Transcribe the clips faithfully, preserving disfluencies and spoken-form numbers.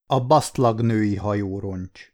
A Basztlag-női hajóroncs.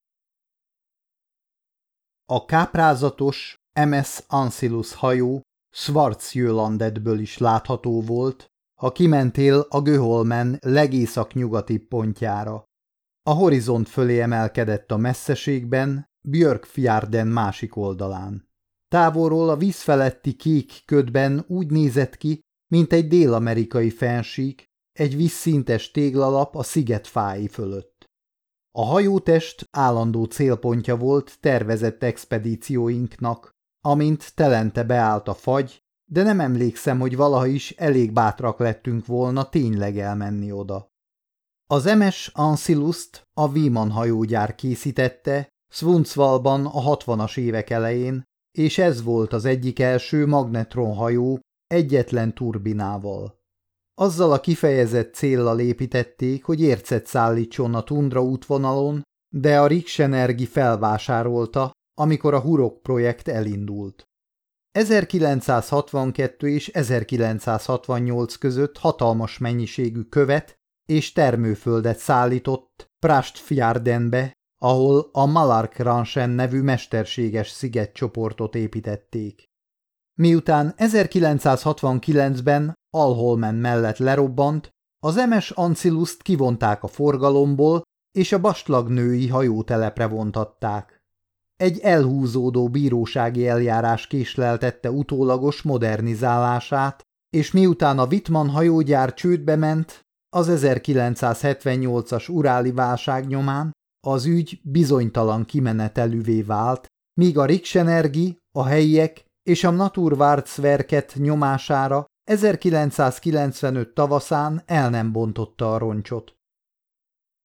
A káprázatos em es Ancylus hajó Schwarzsjölandetből is látható volt, ha kimentél a Göholmen legészaknyugatibb pontjára. A horizont fölé emelkedett a messzeségben, Björkfjärden másik oldalán. Távolról a víz feletti kék ködben úgy nézett ki, mint egy dél-amerikai fennsík, egy vízszintes téglalap a sziget fái fölött. A hajótest állandó célpontja volt tervezett expedícióinknak, amint telente beállt a fagy, de nem emlékszem, hogy valaha is elég bátrak lettünk volna tényleg elmenni oda. Az em es Ancylust a Wiman hajógyár készítette Sundsvallban a hatvanas évek elején, és ez volt az egyik első magnetronhajó egyetlen turbinával. Azzal a kifejezett céllal építették, hogy ércet szállítson a tundra útvonalon, de a Riksenergi felvásárolta, amikor a Hurok projekt elindult. ezerkilencszázhatvankettő és ezerkilencszázhatvannyolc között hatalmas mennyiségű követ és termőföldet szállított Prastfjärdenbe, ahol a Malarkransen nevű mesterséges szigetcsoportot építették. Miután ezerkilencszázhatvankilencben Alholmen mellett lerobbant, az em es Ancylust kivonták a forgalomból, és a Basztlag-női hajótelepre vontatták. Egy elhúzódó bírósági eljárás késleltette utólagos modernizálását, és miután a Wittmann hajógyár csődbe ment, az ezerkilencszázhetvennyolcas uráli válság nyomán az ügy bizonytalan kimenetelűvé vált, míg a Riksenergi, a helyiek és a Naturvårdsverket nyomására ezerkilencszázkilencvenöt tavaszán el nem bontotta a roncsot.